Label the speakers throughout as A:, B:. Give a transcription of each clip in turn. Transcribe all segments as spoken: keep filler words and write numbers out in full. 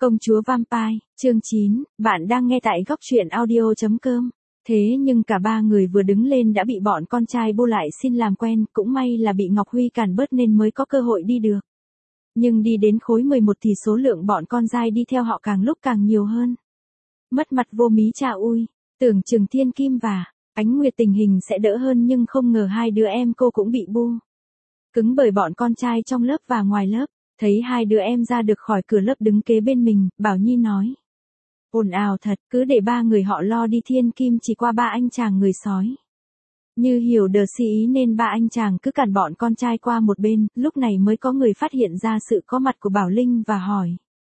A: Công chúa Vampire, chương chín, bạn đang nghe tại góc truyện audio chấm com. Thế nhưng cả ba người vừa đứng lên đã bị bọn con trai bu lại xin làm quen, cũng may là bị Ngọc Huy cản bớt nên mới có cơ hội đi được. Nhưng đi đến khối mười một thì số lượng bọn con dai đi theo họ càng lúc càng nhiều hơn. Mất mặt vô mí cha ui, tưởng chừng Thiên Kim và Ánh Nguyệt tình hình sẽ đỡ hơn nhưng không ngờ hai đứa em cô cũng bị bu cứng bởi bọn con trai trong lớp và ngoài lớp. Thấy hai đứa em ra được khỏi cửa lớp đứng kế bên mình, Bảo Nhi nói. Ồn ào thật, cứ để ba người họ lo đi. Thiên Kim chỉ qua ba anh chàng người sói. Như hiểu đờ si ý nên ba anh chàng cứ cản bọn con trai qua một bên, lúc này mới có người phát hiện ra sự có mặt của Bảo Linh và hỏi.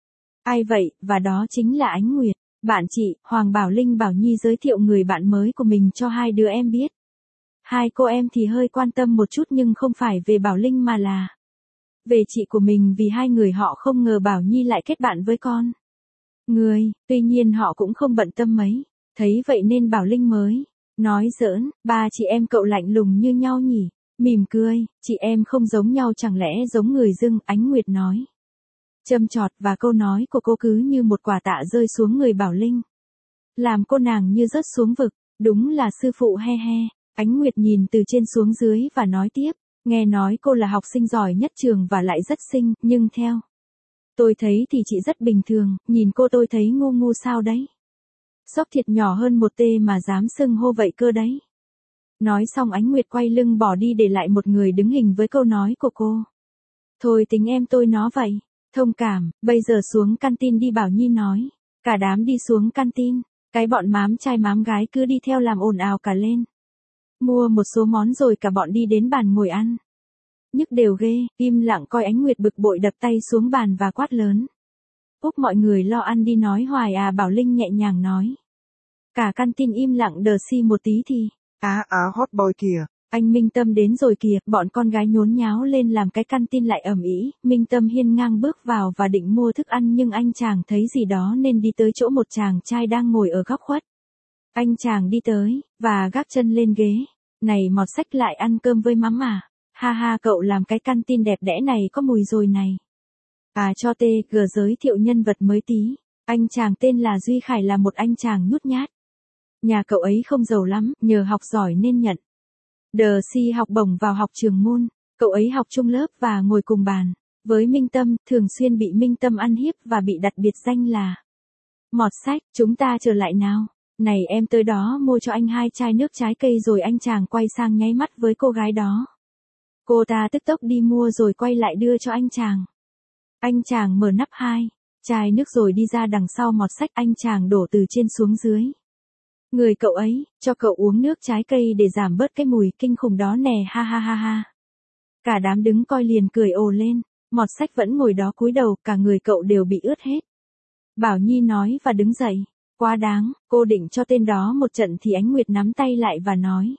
A: Ai vậy, và đó chính là Ánh Nguyệt. Bạn chị, Hoàng Bảo Linh Bảo Nhi giới thiệu người bạn mới của mình cho hai đứa em biết. Hai cô em thì hơi quan tâm một chút nhưng không phải về Bảo Linh mà là về chị của mình, vì hai người họ không ngờ Bảo Nhi lại kết bạn với con người, tuy nhiên họ cũng không bận tâm mấy. Thấy vậy nên Bảo Linh mới nói giỡn, ba chị em cậu lạnh lùng như nhau nhỉ? Mỉm cười, chị em không giống nhau chẳng lẽ giống người dưng? Ánh Nguyệt nói châm chọt, và câu nói của cô cứ như một quả tạ rơi xuống người Bảo Linh, làm cô nàng như rớt xuống vực. Đúng là sư phụ he he. Ánh Nguyệt nhìn từ trên xuống dưới và nói tiếp. Nghe nói cô là học sinh giỏi nhất trường và lại rất xinh, nhưng theo tôi thấy thì chị rất bình thường, nhìn cô tôi thấy ngu ngu sao đấy. Xóc thiệt nhỏ hơn một tê mà dám xưng hô vậy cơ đấy. Nói xong Ánh Nguyệt quay lưng bỏ đi để lại một người đứng hình với câu nói của cô. Thôi tính em tôi nó vậy. Thông cảm, bây giờ xuống canteen đi, Bảo Nhi nói. Cả đám đi xuống canteen, cái bọn mám trai mám gái cứ đi theo làm ồn ào cả lên. Mua một số món rồi cả bọn đi đến bàn ngồi ăn. Nhức đều ghê, im lặng coi. Ánh Nguyệt bực bội đập tay xuống bàn và quát lớn. Úp mọi người lo ăn đi nói hoài à? Bảo Linh nhẹ nhàng nói. Cả canteen im lặng đờ si một tí thì.
B: Á á hot boy kìa.
A: Anh Minh Tâm đến rồi kìa. Bọn con gái nhốn nháo lên làm cái canteen lại ầm ĩ. Minh Tâm hiên ngang bước vào và định mua thức ăn nhưng anh chàng thấy gì đó nên đi tới chỗ một chàng trai đang ngồi ở góc khuất. Anh chàng đi tới, và gác chân lên ghế. Này mọt sách, lại ăn cơm với mắm à? Ha ha, cậu làm cái canteen đẹp đẽ này có mùi rồi này. À cho tê, gờ giới thiệu nhân vật mới tí. Anh chàng tên là Duy Khải, là một anh chàng nhút nhát. Nhà cậu ấy không giàu lắm, nhờ học giỏi nên nhận đờ si học bổng vào học trường môn. Cậu ấy học chung lớp và ngồi cùng bàn với Minh Tâm, thường xuyên bị Minh Tâm ăn hiếp và bị đặt biệt danh là mọt sách. Chúng ta trở lại nào. Này em tới đó mua cho anh hai chai nước trái cây. Rồi anh chàng quay sang nháy mắt với cô gái đó. Cô ta tức tốc đi mua rồi quay lại đưa cho anh chàng. Anh chàng mở nắp hai chai nước rồi đi ra đằng sau mọt sách. Anh chàng đổ từ trên xuống dưới người cậu ấy, cho cậu uống nước trái cây để giảm bớt cái mùi kinh khủng đó nè. Ha ha ha ha. Cả đám đứng coi liền cười ồ lên. Mọt sách vẫn ngồi đó cúi đầu, cả người cậu đều bị ướt hết. Bảo Nhi nói và đứng dậy. Quá đáng, cô định cho tên đó một trận thì Ánh Nguyệt nắm tay lại và nói.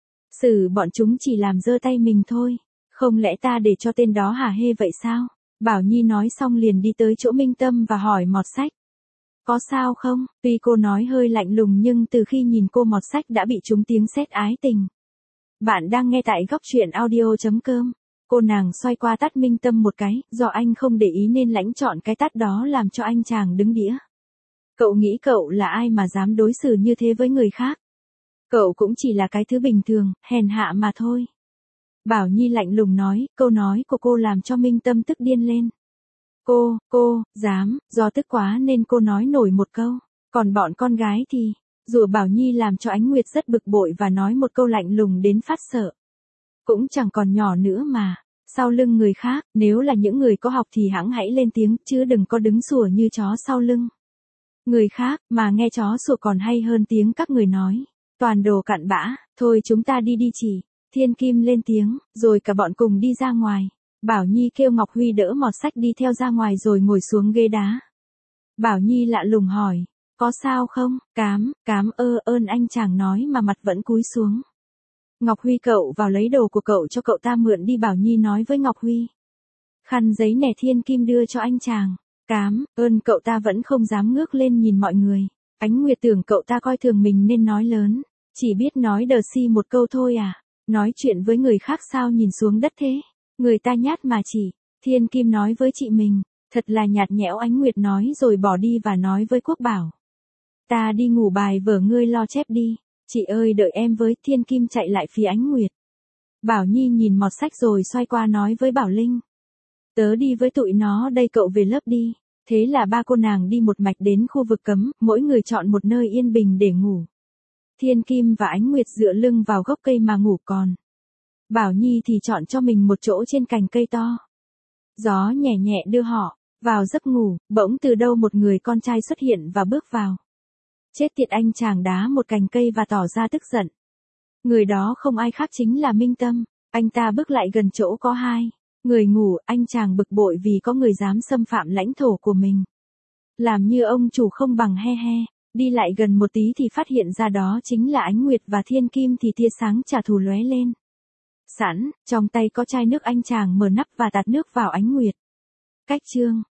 A: Xử bọn chúng chỉ làm dơ tay mình thôi. Không lẽ ta để cho tên đó hả hê vậy sao? Bảo Nhi nói xong liền đi tới chỗ Minh Tâm và hỏi mọt sách. Có sao không? Tuy cô nói hơi lạnh lùng nhưng từ khi nhìn cô mọt sách đã bị trúng tiếng sét ái tình. Bạn đang nghe tại góc truyện audio chấm com. Cô nàng xoay qua tát Minh Tâm một cái, do anh không để ý nên lãnh chọn cái tát đó làm cho anh chàng đứng đĩa. Cậu nghĩ cậu là ai mà dám đối xử như thế với người khác? Cậu cũng chỉ là cái thứ bình thường, hèn hạ mà thôi. Bảo Nhi lạnh lùng nói, câu nói của cô làm cho Minh Tâm tức điên lên. Cô, cô, dám, do tức quá nên cô nói nổi một câu. Còn bọn con gái thì, rủa Bảo Nhi làm cho Ánh Nguyệt rất bực bội và nói một câu lạnh lùng đến phát sợ. Cũng chẳng còn nhỏ nữa mà, sau lưng người khác, nếu là những người có học thì hẵng hãy lên tiếng, chứ đừng có đứng sủa như chó sau lưng người khác, mà nghe chó sủa còn hay hơn tiếng các người nói. Toàn đồ cặn bã, thôi chúng ta đi đi chị. Thiên Kim lên tiếng, rồi cả bọn cùng đi ra ngoài. Bảo Nhi kêu Ngọc Huy đỡ mọt sách đi theo ra ngoài rồi ngồi xuống ghế đá. Bảo Nhi lạ lùng hỏi, có sao không? Cám, cám ơ ơn anh chàng nói mà mặt vẫn cúi xuống. Ngọc Huy, cậu vào lấy đồ của cậu cho cậu ta mượn đi. Bảo Nhi nói với Ngọc Huy. Khăn giấy nẻ. Thiên Kim đưa cho anh chàng. Cám ơn. Cậu ta vẫn không dám ngước lên nhìn mọi người. Ánh Nguyệt tưởng cậu ta coi thường mình nên nói lớn. Chỉ biết nói đờ si một câu thôi à? Nói chuyện với người khác sao nhìn xuống đất thế? Người ta nhát mà chỉ. Thiên Kim nói với chị mình. Thật là nhạt nhẽo, Ánh Nguyệt nói rồi bỏ đi và nói với Quốc Bảo. Ta đi ngủ, bài vở ngươi lo chép đi. Chị ơi đợi em với. Thiên Kim chạy lại phía Ánh Nguyệt. Bảo Nhi nhìn mọt sách rồi xoay qua nói với Bảo Linh. Tớ đi với tụi nó đây, cậu về lớp đi. Thế là ba cô nàng đi một mạch đến khu vực cấm, mỗi người chọn một nơi yên bình để ngủ. Thiên Kim và Ánh Nguyệt dựa lưng vào gốc cây mà ngủ, còn Bảo Nhi thì chọn cho mình một chỗ trên cành cây to. Gió nhẹ nhẹ đưa họ vào giấc ngủ, bỗng từ đâu một người con trai xuất hiện và bước vào. Chết tiệt, anh chàng đá một cành cây và tỏ ra tức giận. Người đó không ai khác chính là Minh Tâm. Anh ta bước lại gần chỗ có hai người ngủ, anh chàng bực bội vì có người dám xâm phạm lãnh thổ của mình. Làm như ông chủ không bằng, he he. Đi lại gần một tí thì phát hiện ra đó chính là Ánh Nguyệt và Thiên Kim, thì tia sáng trả thù lóe lên. Sẵn, trong tay có chai nước, anh chàng mở nắp và tạt nước vào Ánh Nguyệt. Cách chương